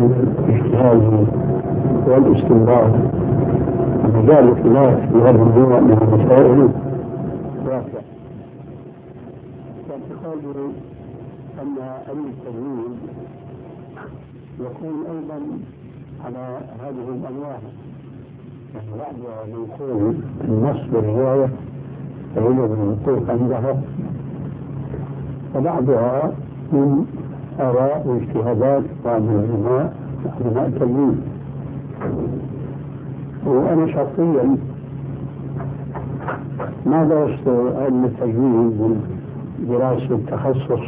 الاجتهاد والاستنباط ومجال الخلاف في هذا النوع من المسائل واسع. واعتقادي أن علم التجويد يكون أيضا على هذه الأنواع، يعني بعضها منقول النص والرواية فهي المنطوق عندها، وبعضها من آراء واجتهادات بعض العلماء علماء التجويد. وأنا شخصيا ما درست علم التجويد من دراسة تخصص،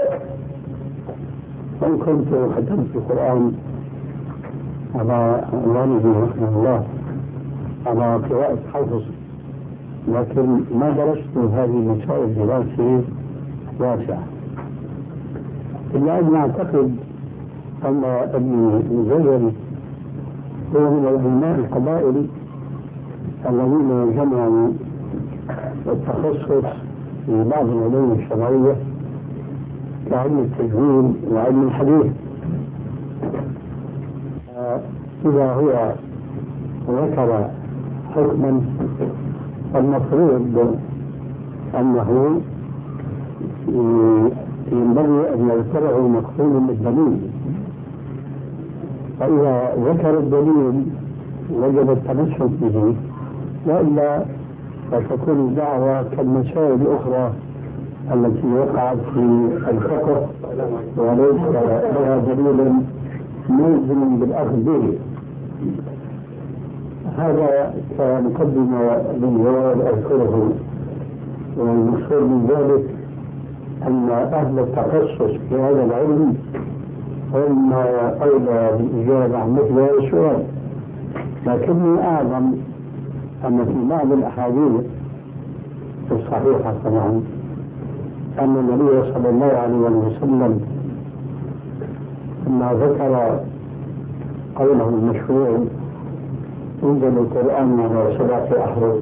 وإن كنت ختمت القرآن على والدي رحمه الله على قراءة حفظ، لكن ما درست هذه المسائل دراسة واسعة. إلا أن أعتقد أن ابن المزيري هو من العلماء القبائل الذين جمعوا التخصص في بعض العلوم الشرعية كعلم التجويد وعلم الحديث. إذا هو ذكر حكما المفروض أنه ينبغي أن يذكره مقصود بالدليل، فإذا ذكر الدليل وجب التمسك به، وإلا فتكون الدعوة كالمسائل الأخرى التي وقعت في الفقه وليس لها دليل ملزم بالأخذ به. هذا كمقدمة للجواب أذكره، والمقصود من ذلك أن أهل التخصص في هذا العلم هم أولى بالإجابة عن مثل هذا السؤال. لكني أعلم أن في بعض الأحاديث الصحيحة طبعا أن النبي صلى الله عليه وسلم لما ذكر قوله المشهور انزل القرآن على 7 أحرف،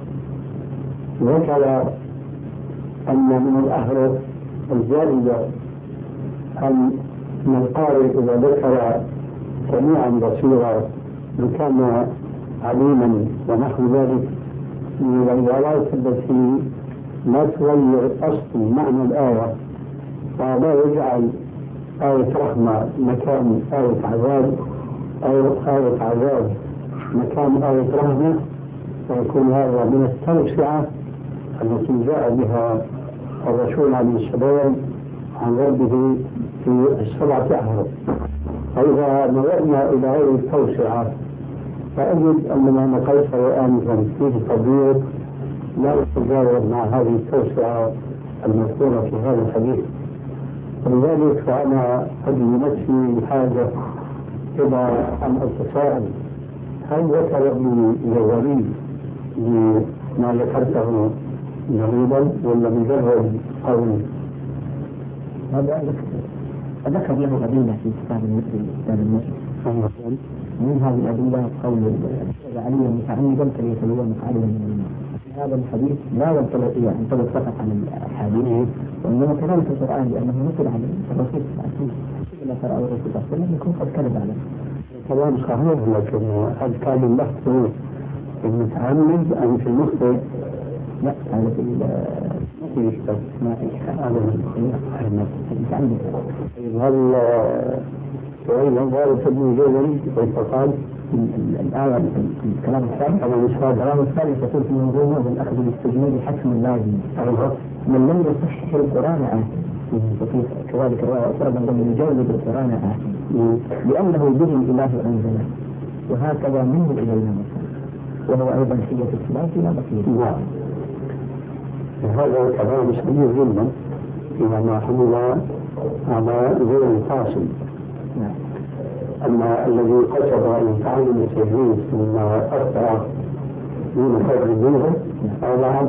ذكر أن من الأحرف الجائزة أن القارئ إذا ذكر سميعا بصيرا كان عليما ونحو ذلك من العبارات التي لا تغير أصل معنى الآية، ولا يجعل آية رحمة مكان آية عذاب أو آية عذاب مكان آية رحمة، ويكون هذا من التوسعة التي جاء بها الرسول عليه السلام عن ربه في 7 أحرف. فإذا نظرنا إلى هذه التوسعة فأجد أن ما نقلته آنفا فيه تضييق لا يتجاوز مع هذه التوسعة المذكورة في هذا الحديث. ولذلك فأنا أجد نفسي بحاجة إلى أن أتساءل: هل ذكر ابن الجوزي لما ذكرته جديدا ولا مجرد قول؟ هذا ذكر له أدلة في كتاب المسلم من هذه الأدلة قول علي متعمدا فليتبوأ مقعده من النار. هذا الحديث لا ينطبق فقط على الأحاديث وإنما كذلك في القرآن، لأنه مثل على الرسول صلى الله عليه وسلم إذا قرأ الرسول صلى الله عليه وسلم يكون قد كذب عليه. كلام صحيح، لكن هل كان اللفظ في المتعمد أم في المخطئ؟ لا، هذا في المتعمد. هل وإن ذلك ابن الجوزي فقال الآية في الكلام الثاني الكلام الثاني تقول في منظومة بالأخذ بالاستجمال حتم لازم من لم يصحح القرآن آثم، وفي كذلك رواية أخرى من يجوز القرآن آثم لأنه به الإله أنزله وهكذا منه إلينا مثلا، وهو أيضا حية الخلاف لا بصير. هذا كلام سليم جدا فيما ما حمل على غير الفاصل. أما الذي قصد أن يتعلم التجويد ثم أخطأ دون خير منه هذا عنه.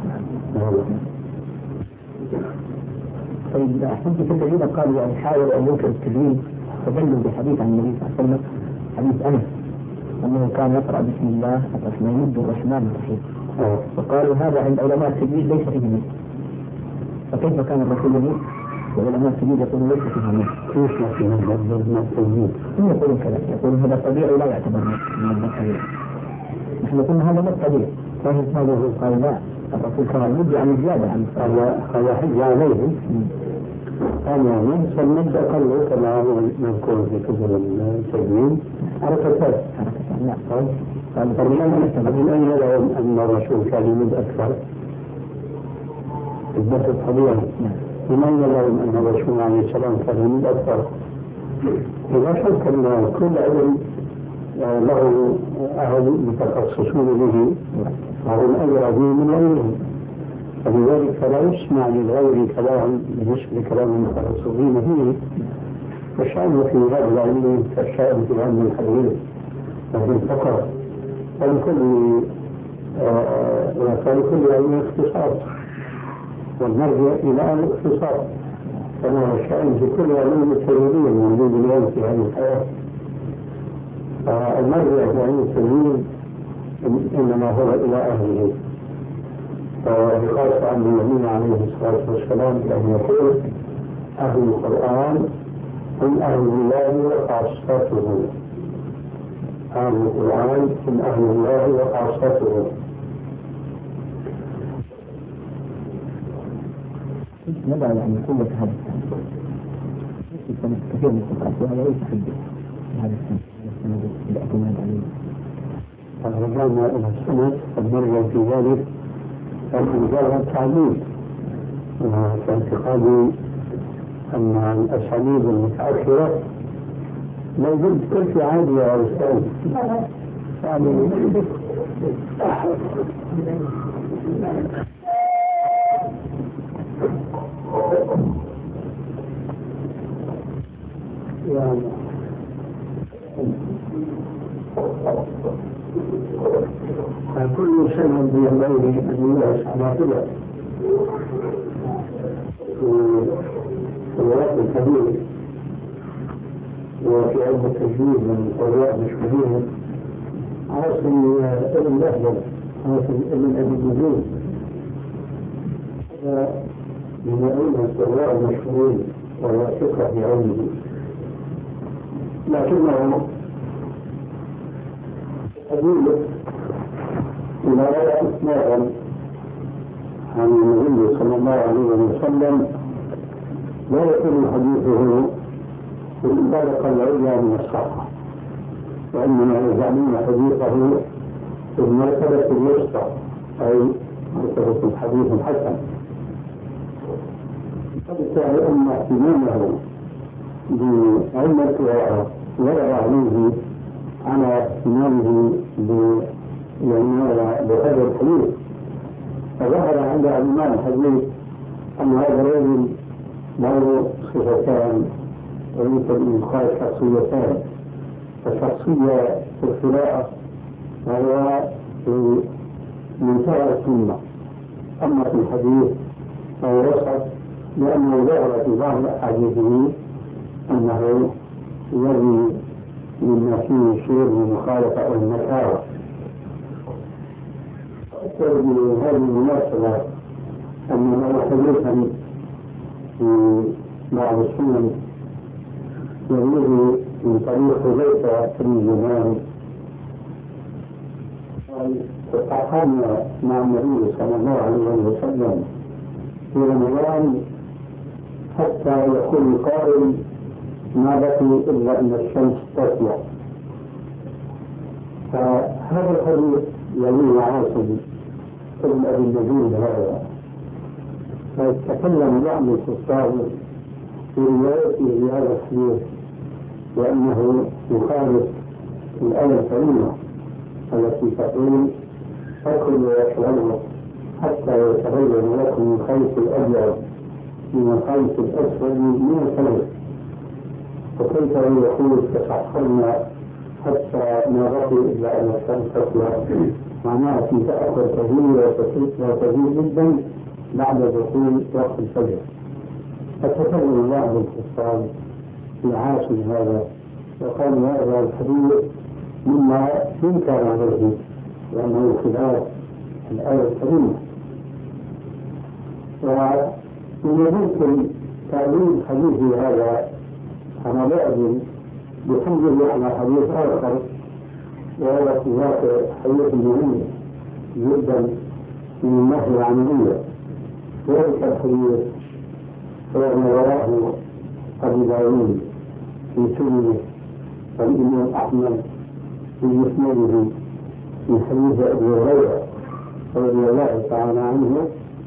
طيب أحسنت في الذين قالوا يعني حاول أن ينكر التجويد فدلوا بحديث عن النبي صلى الله عليه وسلم، حديث أنس أنه كان يقرأ بسم الله الرحمن الرحيم، وقالوا هذا عند علماء التجويد ليس فيه نص، فكيف كان الرسول يموت وعلماء التجويد يقولون ليس فيه نص؟ يشرح في هذا المسلمين. هم يقولون كذا، يقولون هذا طبيعي لا يعتبر من الطبيعي. نحن قلنا هذا مو طبيعي، فهم هذا قال لا الرسول كان يدعي عن زيادة عن هذا حج عليه. أنا من سمد أقل كما هو مذكور في كتب التدوين حركتان. لا من أين لهم أن الرسول كان يمد أكثر؟ البحث الطبيعي. من أين لهم أن الرسول عليه السلام كان يمد أكثر؟ إذا شك أن كل علم له أهل متخصصون به فهم أدرى به من غيرهم، فلذلك فلا يسمع للغير كلام بالنسبة لكلام المتخصصين فيه. فالشأن في هذا العلم كالشأن في علم الحديث وفي الفقه فلكل علم اختصاص، والمرجع إلى الاختصاص كما هو الشأن في كل علم التجريبية الموجود اليوم في هذه الحياة. المرجع في علم التجريب إنما هو إلى أهله، وبخاصة عن النبي عليه الصلاة والسلام كان يقول أهل القرآن هم أهل الله وخاصته. أهل القرآن هم أهل الله وخاصته. ماذا يعني قوة هذا السنة؟ كثير من الفقهاء وهذا ليس حجة هذا السنة بالاعتماد عليه. رجعنا إلى السنة فنرجع في ذلك مجرد التعليم، واعتقادي أن الأساليب المتأخرة موجود كل في عادي يا أستاذ. كل سنة بينبغي أن يدرس على كده في الوقت الكبير وفي علم التجويد من القراء المشهورين عاصم ابن لهجة، عاصم ابن أبي النجوم، هذا من علم القراء المشهورين وهو ثقة في علمه، لكنه أدلة إلى رأي إسماعيل عن النبي صلى الله عليه وسلم لا يكون حديثه بالطريقة العليا من الصحة، وإنما يجعلون حديثه في المرتبة الوسطى أي مرتبة الحديث الحسن. فبالتالي أن اهتمامه بعلم القراءة ولا عليه على اهتمامه بهذا الحديث. فظهر عند علماء الحديث أن هذا الرجل له صفتان ويمكن أن يقال شخصيتان، فشخصية في القراءة وهو في منتهى السنة، أما في الحديث فهو وسط، لأنه ظهر في بعض أحاديثه أنه يروي مما فيه شيء من المخالفة أو النكارة. أذكر بهذه المناسبة أن له حديثا في بعض السنن يرويه من طريق حذيفة بن اليمان قال: تقحمنا مع النبي صلى الله عليه وسلم في رمضان حتى يقول القائل: ما بقي إلا أن الشمس تطلع. فهذا الحديث يرويه عاصم ابن أبي النجوم بهذا، فيتكلم بعض الكفار في روايته لهذا الحديث لأنه يخالف الآية الكريمة التي تقول: فكلوا واشربوا حتى يتبين لكم الخيط الأبيض من الخيط الأسود من الفجر. وكيف يقول: تسحرنا حتى ما بقي إلا أن الشمس تطلع، معناها في تأخر كبير جدا بعد دخول وقت الفجر. فتكلم بعض الكفار في عاشر هذا وقال: هذا الحديث مما ينكر عليه لأنه خلاف الآية الكريمة. ومن يمكن تعليل حديث هذا أنا لا أدري بحمله على حديث آخر وهو في ذاك حديث مهم جدا من الناحية العملية. ذلك الحديث هو ما رواه أبو داود في سننه والإمام أحمد في مسنده من حديث أبي هريرة رضي الله تعالى عنه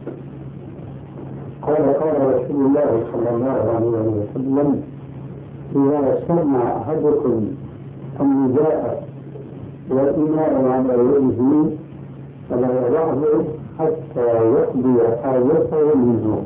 قال رسول الله صلى الله عليه وسلم: إذا سمع أحدكم النداء والإناء على يده فلا يضعه حتى يقضي حاجته منه.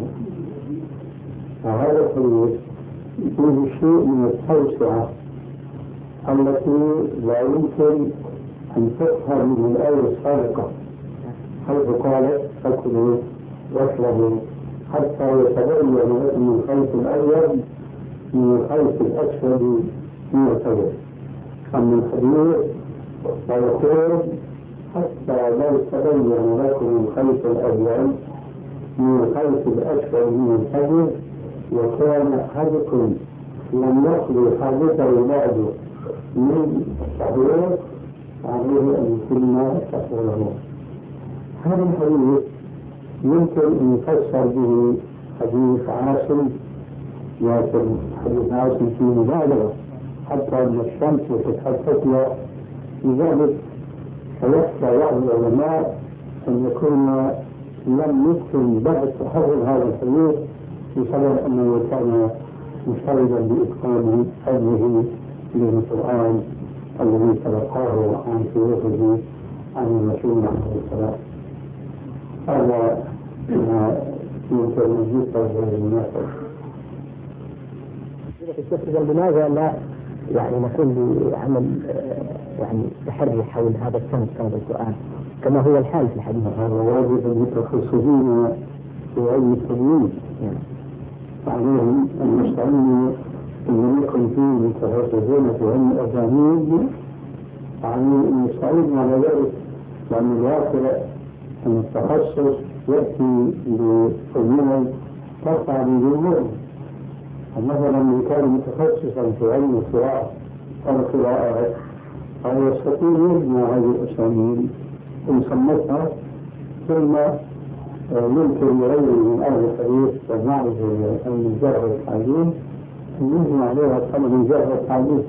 وهذا الحديث فيه شيء من التوسعة التي لا يمكن أن تفهم من الآية السابقة حيث قالت: فكلوا واشربوا حتى يتبين لكم الخيط الأبيض من الخيط الأسود من الفجر. أما الحديث فيقول: حتى لا يتبين لكم الخيط الأبيض من الخيط الأسود من الفجر وكان أحدكم لم يقضي حاجته بعد من السحور عليه أن يتم سحوره. هذا الحديث يمكن أن يفسر به حديث عاصم، لكن حديث عاصم فيه مبالغة حتى أن الشمس تتحدث. لذلك فيخشى بعض العلماء أن يكون لم يمكن بعد تحرر هذا الحديث بسبب أنه كان مشتغلا بإتقان حفظه للقرآن الذي تلقاه عن شيوخه عن الرسول عليه الصلاة. هذا ما يمكن أن يذكر بالمناسبة. لماذا لا نقوم بعمل تحري حول هذا الصنف هذا القرآن كما هو الحال في الحديث؟ هذا واجب المتخصصين في علم التدوين عليهم أن يستعينوا إن يكن فيه متخصصين في علم الأسانيد أن يستعينوا على ذلك، لأن الواقع أن التخصص يأتي بأمور تقع بجمهور. مثلا من كان متخصصا في علم القراءة أو القراءات أو يستطيع يجمع هذه الأسانيد ويصنفها، ثم يمكن لغيره من أهل الحديث والمعرفة من الجرح والتعديل أن يجمع عليها طلب الجرح والتعديل.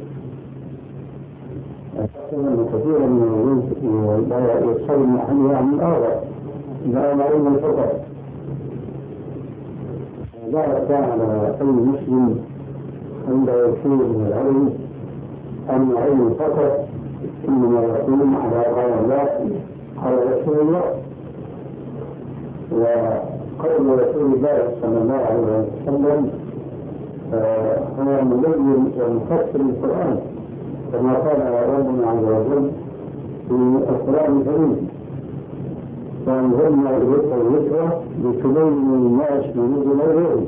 كثيرا من الناس لا يستغني عن الآراء، لا يعلم فقط. لا يخفى على أي مسلم عنده شيء من العلم أن العلم فقط إنما يكون على قول الله قال رسول الله. وقول رسول الله صلى الله عليه وسلم هو مبين ومفسر القرآن كما قال ربنا عز وجل في القرآن الكريم: فأنزلنا إليك الذكر لتبين للناس ما نزل إليهم.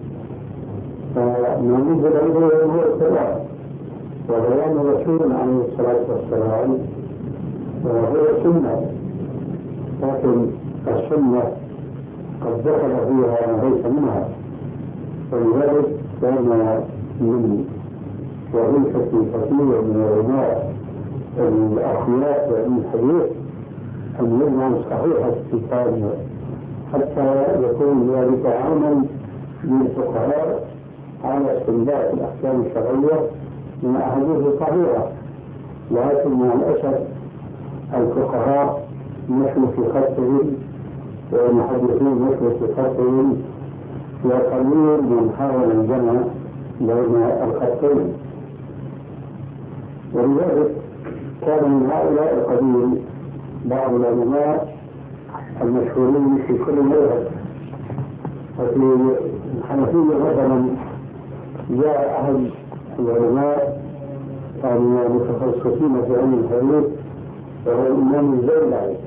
فما نزل إليهم هو القرآن، وبيان الرسول عليه الصلاة والسلام هو سنة، لكن السنة قد دخل فيها ما ليس منها. ولذلك كان من وظيفة كثير من العلماء الأخيار وعلم الحديث أن يجمعوا صحيح الكتاب حتى يكون ذلك عاما للفقهاء على استنباط الأحكام الشرعية من أحاديث صحيحة. لكن مع الأسف الفقهاء مشوا في خطهم والمحدثين مشوا في خطهم، وقليل من حاول الجمع بين الخطين. ولذلك كان من هؤلاء القليل بعض العلماء المشهورين في كل مذهب. وفي الحنفية مثلا جاء أحد العلماء المتخصصين في علم الحديث وهو الإمام الزيلعي،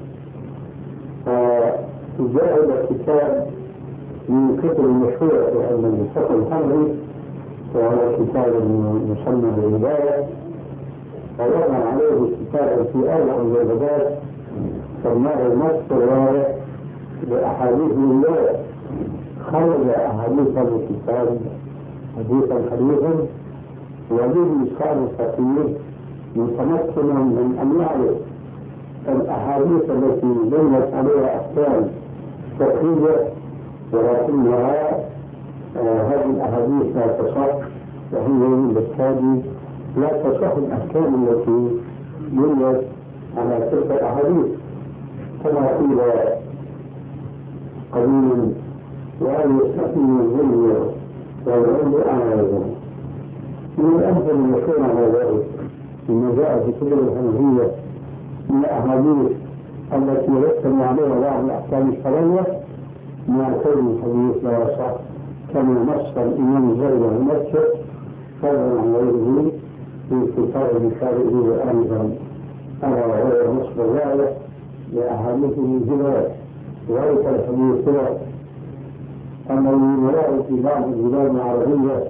فجاء كتاب من الكتب المشهورة في علم الفقه الحنفي وهو كتاب مسمى بالهداية، ووضع عليه كتابا في أربع مجلدات سماه نص الرواية بأحاديث الله. خرج أحاديث الكتاب حديثا وجود صار الفقير متمكن من أن يعرف الأحاديث التي بنيت عليها أحكام فقهية، ولكنها هذه الأحاديث لا تصح، وهي بالتالي لا تصح الأحكام التي بنيت على تلك الأحاديث، كما قيل قديما: وأن يستقيم الظلم والعلم أعلم. من الأمثل المشهور على ذلك ما جاء في كتب الحنفية من الأحاديث التي يرتب عليها بعض الأحكام الشرعية مع كون الحديث لا يصح، كما نص الإمام الزهري المسجد فضلا عن غيره في كتاب الشافعي أيضا، ألا وهو نصب الرواية لأحاديث الجبال وليس الحديث كذا. أما المراد في بعض البلاد العربية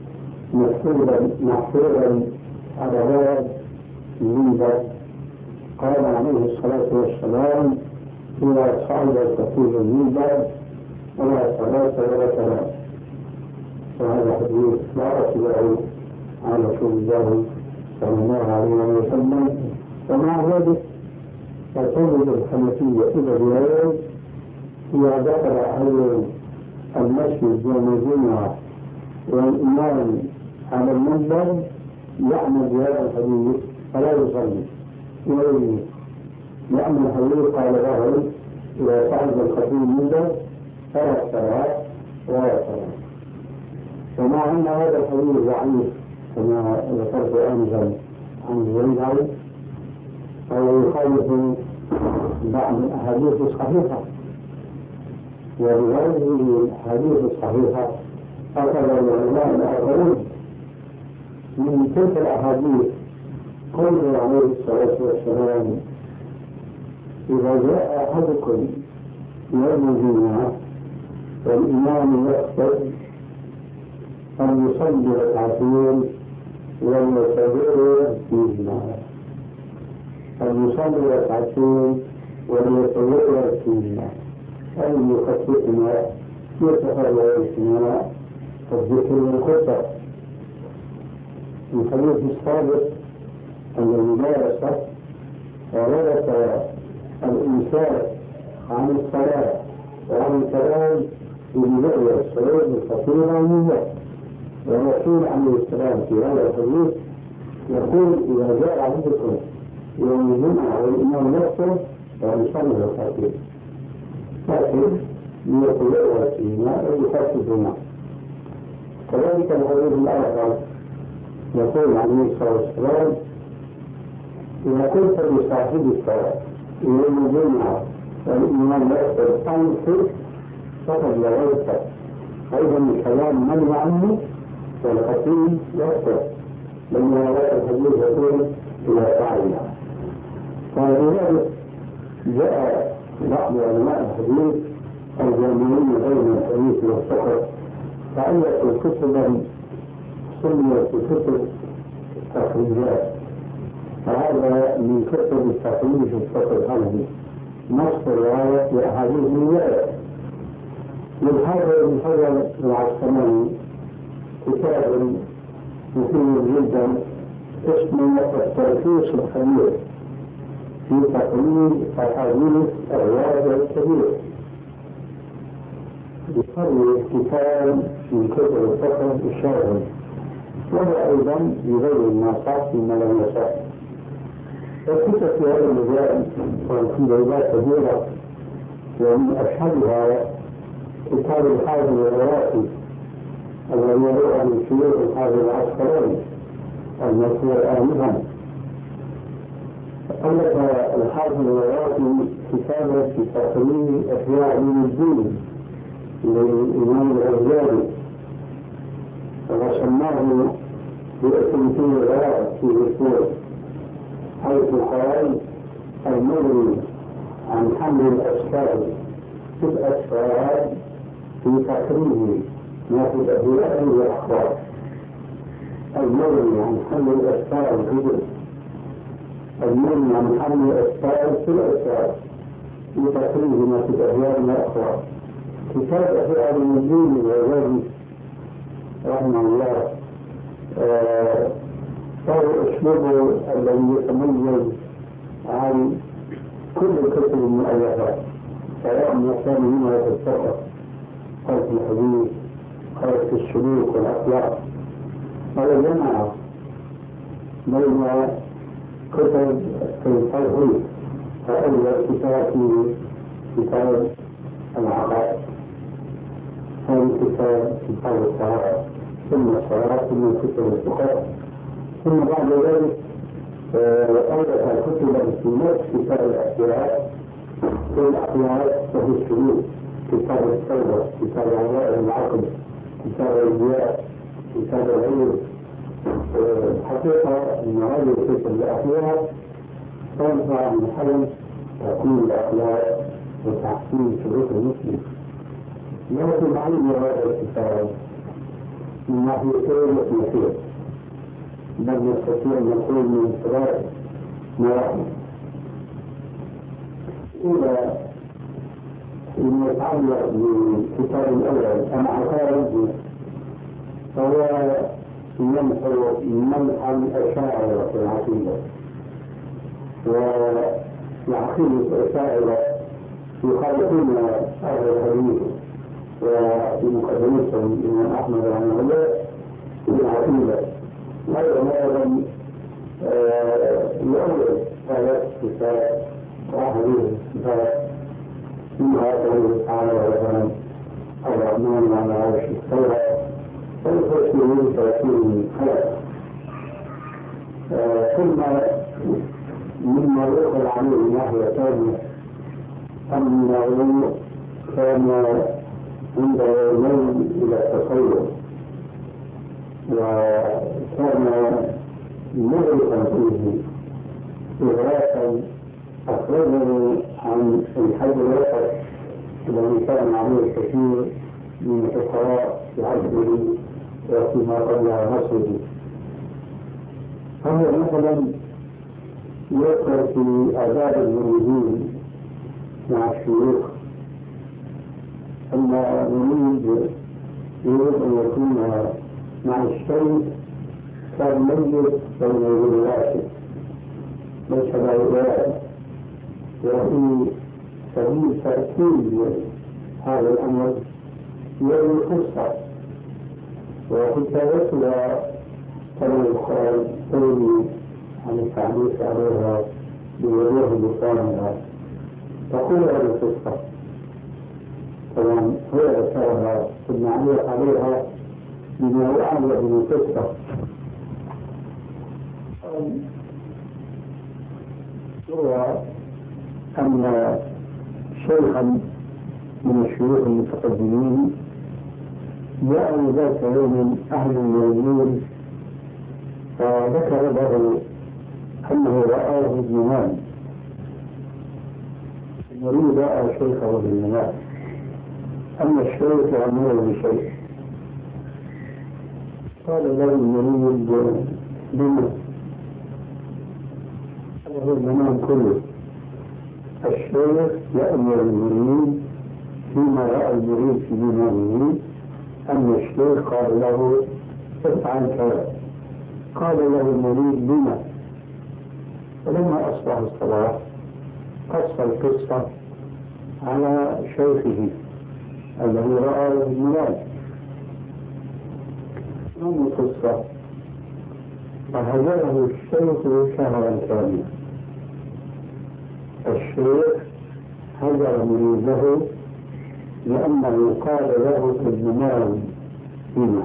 محفوظا على باب المنبر قال عليه الصلاة والسلام: إذا صعد الكثير المنبر ولا صلاة ولا كلام. وهذا حديث لا أتبعه على رسول الله صلى الله عليه وسلم. ومع ذلك فتجد الحنفية إلى اليوم إذا دخل على المسجد يوم الجمعة والإمام على المنبر يعمل بهذا الحديث فلا يصلي إليه، لأن الحديث قال له: إذا صعد الخطيب المنبر فلا صلاة ولا صلاة. ومع أن هذا الحديث ضعيف كما ذكرت آنفا عن زيد أو يخالف بعض الأحاديث الصحيحة، وبهذه الأحاديث الصحيحة أخذ العلماء الآخرون من تلك الأحاديث قوله عليه الصلاة والسلام: إذا جاء أحدكم يوم الجمعة والإمام يخطب أن يصلي ركعتين وليتوضأ فيهما، أن يصلي ركعتين وليتوضأ فيهما، أي يخففهما يتفرغهما الذكر والخطبة. الحديث السابق أن الممارسة ورث الإمساك عن الصلاة وعن الكلام بمجرد الصلاة الخطيرة عن الله. والرسول عليه السلام في هذا الحديث يقول: إذا جاء أحدكم يوم الجمعة والإمام يخطب فيصلي ركعتين، لكن ليتوضأ فيهما ويخففهما. كذلك الحديث الآخر يقول عليه الصلاة والسلام: إذا قلت لصاحبك يوم الجمعة والإمام يخطب أنصت فقد لغيت، أيضا الكلام منع عنه والخطيب يخطب، لأن هذا الحديث يقول: إذا فعلنا. فلذلك جاء بعض علماء الحديث الجامعين بين الحديث والفقه فألفوا كتبا سميت كتب التخريجات، فهذا من كتب التخريج في الفقه الحنفي نص الرواية لأحاديث الرواية. للحافظ ابن حجر العسقلاني كتاب مفيد جدا اسمه التلخيص الخبير في تقرير أحاديث الرواية الكبير، يقرر كتاب من كتب الفقه الشافعي، وهو أيضا يبين ما صح فيما لم يصح. الكتب في هذا المجال في روايات كثيرة، ومن أشهرها كتاب الحافظ العراقي الذي يروى عن شيوخ الحافظ العسقلاني المذكور آنفا. ألف الحافظ العراقي كتابا في تقرير إحياء علوم الدين للإمام الغزالي، وسماه باسم فيه الغرائب في الأصول، حيث قال: المغني عن حمل الأسفار في الأسفار في تقرير ما في الأدوية والأخبار. المغني عن حمل الأسفار الغدر، المغني عن حمل الأسفار في الأسفار في تقرير ما في الأدوية والأخبار. كتاب إحياء علوم الدين للغزالي رحمه الله فهو أسلوبه الذي يتميز عن كل الكتب المؤلفات، سواء ما كان منها في الفقه أو في الحديث أو في السلوك والأخلاق. هذا جمع بين كتب في التوحيد، فأول كتاب فيه كتاب العقائد، ثاني كتاب الطهارة، ثم الصلاة، ثم كتب الفقه، ثم بعد ذلك ألف كتبا في نفس كتاب الأحياء، في الأحياء وفي السلوك، كتاب التوبة، كتاب عوائد العقل، كتاب الرياء، كتاب العلم. الحقيقة أن هذه الكتب الأحياء تنفع من حل تكوين الأخلاق وتحسين سلوك المسلم. لكن عندي هذا الكتاب من ناحيتين اثنتين، بل نستطيع أن نقول من ثلاث مراحل. إذا فيما يتعلق بالكتاب الأول أم عقائد، فهو يمحو منحا الأشاعرة في العقيدة، وعقيدة الأشاعرة يخالفون أهل الحديث وفي مقدمتهم الإمام أحمد رحمه الله في العقيدة. أيضا يؤول ثلاث صفات وأحاديث الصفات، منها قوله تعالى مثلا الرحمن على عرش استوى، والفصل 30 خلق. ثم مما يؤخذ عنه من ناحية ثانية أنه كان عنده يوم إلى التصور، وكان مغرقا فيه إغراقا أخرجه عن الحج الوسط الذي كان عليه الكثير من الفقراء في عصره وفيما قبل عصره. فهو مثلا يذكر في آداب المريدين مع الشيوخ أن المريد يريد أن يكون مع الشيخ كالميت بين يدي الراشد، ليس بعيدا. وفي سبيل تأكيد هذا الأمر يروي قصة، وكتابتها كما يقال تروي عن التعليق عليها بوضوح لسانها. تقول هذه القصة طبعا هو ذكرها ثم علق عليها بما يعلق من القصة. هو أن شيخا من الشيوخ المتقدمين جاء ذات يوم أهل المؤمنين فذكر له أنه رآه بالمنام، المريد رأى شيخه بالمنام، أما الشيخ يأمره بشيء. قال له المريد بما هذا المنام كله. الشيخ يأمر المريد فيما رأى المريد في منامه، أما الشيخ قال له افعل كذا. قال له المريد بما. فلما أصبح الصباح قص القصة على شيخه الذي رأى المنام. من القصة فهجره الشيخ شهرا كاملا. الشيخ هجر مريده لأنه قال له في المنام بما.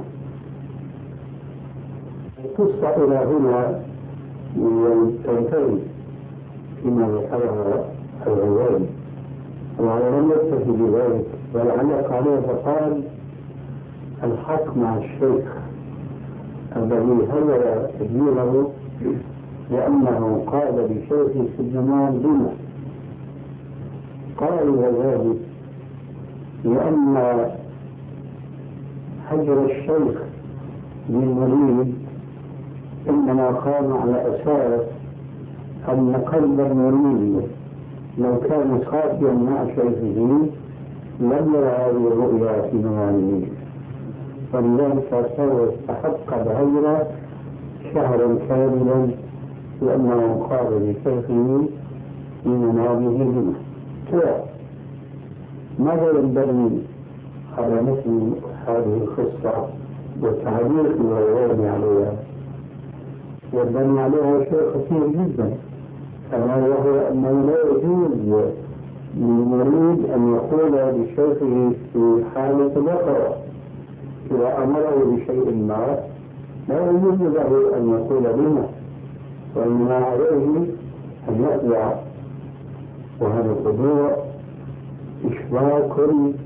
القصة إلى هنا تنتهي فيما ذكرها الغزالي، ولم يكتفي بذلك بل علق عليه فقال الحق مع الشيخ الذي هجر تدبيره لأنه قال لشيخه في المنام بما. قال وذلك لأن هجر الشيخ للمريد إنما قام على أساس أن قلب المريد لو كان صافيا مع شيخه لم يرى هذه الرؤيا في منامه، ولذلك صار يستحق العذر شهرا كاملا لأنه قال لشيخه في منامه منه. ماذا ينبغي على مثل هذه القصة والتعليق والغير عليها؟ ينبغي عليها شيء خطير جدا، ألا وهو أنه لا يجوز للمريد أن يقول لشيخه في حالة اليقظة إذا أمره بشيء ما لا يجوز له أن يقول بما، وإنما عليه أن يخضع. وهذا الخضوع إشراك،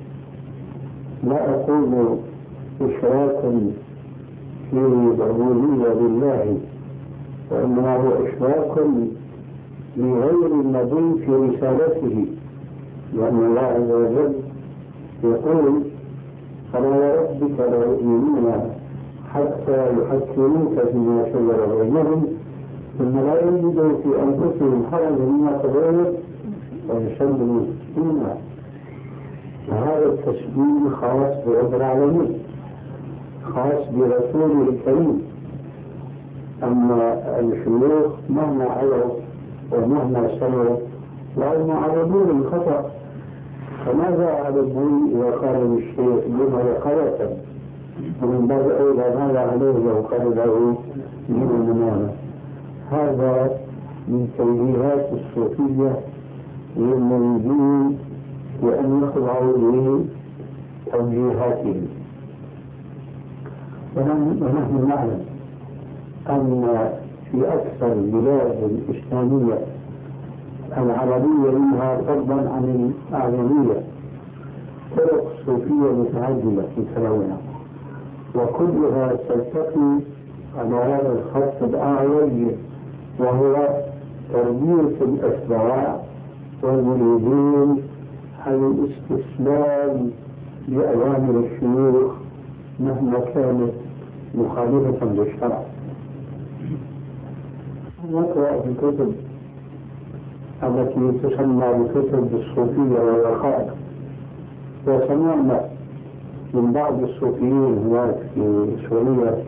لا أقول إشراك فيه العبودية لله، وإنما هو إشراك لغير النبي في رسالته، لأن الله عز وجل يقول: فلا وربك لا يؤمنون حتى يحكموك فيما شجر بينهم ثم لا يجدوا في أنفسهم حرجا مما قضيت ويسلموا تسليما. وهذا التسليم خاص برب العالمين، خاص برسوله الكريم. أما الشيوخ مهما علوا ومهما سمعوا لا معرضون للخطأ، فماذا أعرضون إذا قال للشيخ لما يقرأ؟ ومن باب أولى ماذا عليه لو قال له من المنامة؟ هذا من توجيهات الصوفية للمريدين بأن يخضعوا لتوجيهاتهم. ونحن نعلم أن في أكثر البلاد الإسلامية العربية منها فضلا عن الأعجمية طرق صوفية متعددة متنوعة، وكلها تلتقي على هذا الخط الأعلى، وهو تربية الأتباع والمريدين على الاستسلام لأوامر الشيوخ مهما كانت مخالفة للشرع. نقرأ في الكتب التي تسمى بكتب الصوفية والرقائق، وسمعنا من بعض الصوفيين هناك في سوريا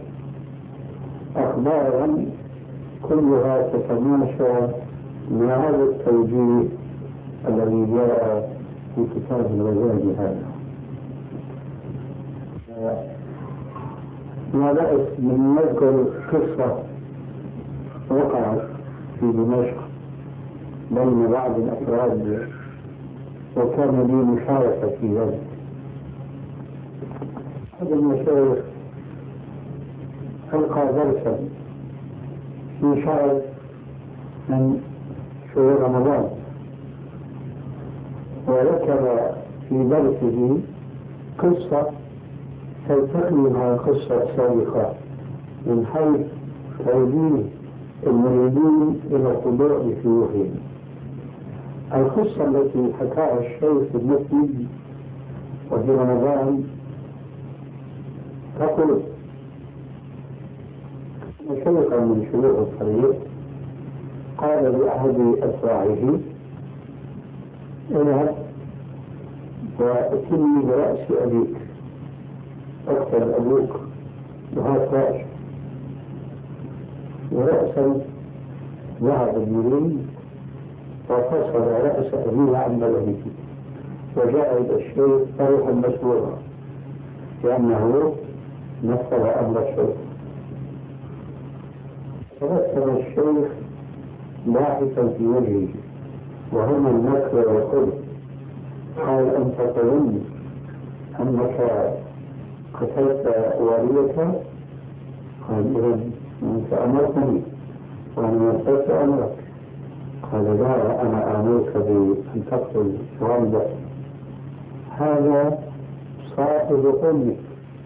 أخبارا كلها تتماشى مع هذا التوجيه الذي جاء في كتاب الغزالي هذا. ما بأس من نذكر قصة وقعت في دمشق بين بعض الأفراد، وكان لي مشاركة في ذلك. هذا المشايخ ألقى درسا في شهر من شهور رمضان، وذكر في درسه قصة تلتقي مع القصة السابقة من حيث توجيه المريدين إلى الخضوع لشيوخهم. القصة التي حكاها الشيخ في المسجد وفي رمضان تقول: شيخا من شيوخ الطريق قال لأحد أتباعه: اذهب واتني برأس أبيك، اقتل أبوك وهات رأسه. ورأسا ذهب المريد وفصل رأس أبيه عن بلده، وجاء إلى الشيخ فرحا مسرورا لأنه نفذ أمر الشيخ. تبسم الشيخ لاحقا في وجهه وهما النكر والقلب، قال: أنت تظن أنك قتلت والدك؟ قال: إذن أنت أمرتني وأنا نفذت أمرك. قال: لا، أنا آمرك بأن تقتل والدك، هذا صاحب أمك،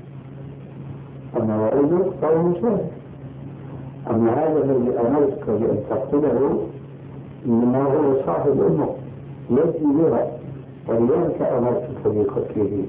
أما والدك فهو صاحب. أما هذا الذي أمرك بأن تقتله إنما هو صاحب أمك يجري بها، ولذلك أمرتك بقتله.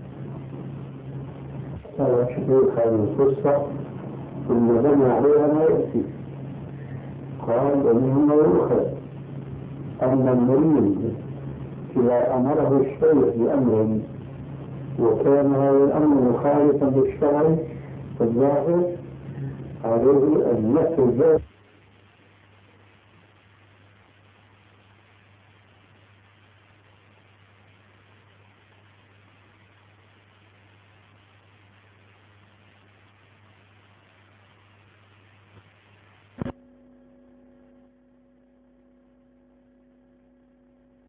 هذا شيخ هذه القصة ثم بنى عليها ما يأتي. قال: ومنهما يؤخذ أن المريد إذا أمره الشيخ بأمر وكان هذا الأمر مخالفا للشرع، فالظاهر عليه أن يأخذ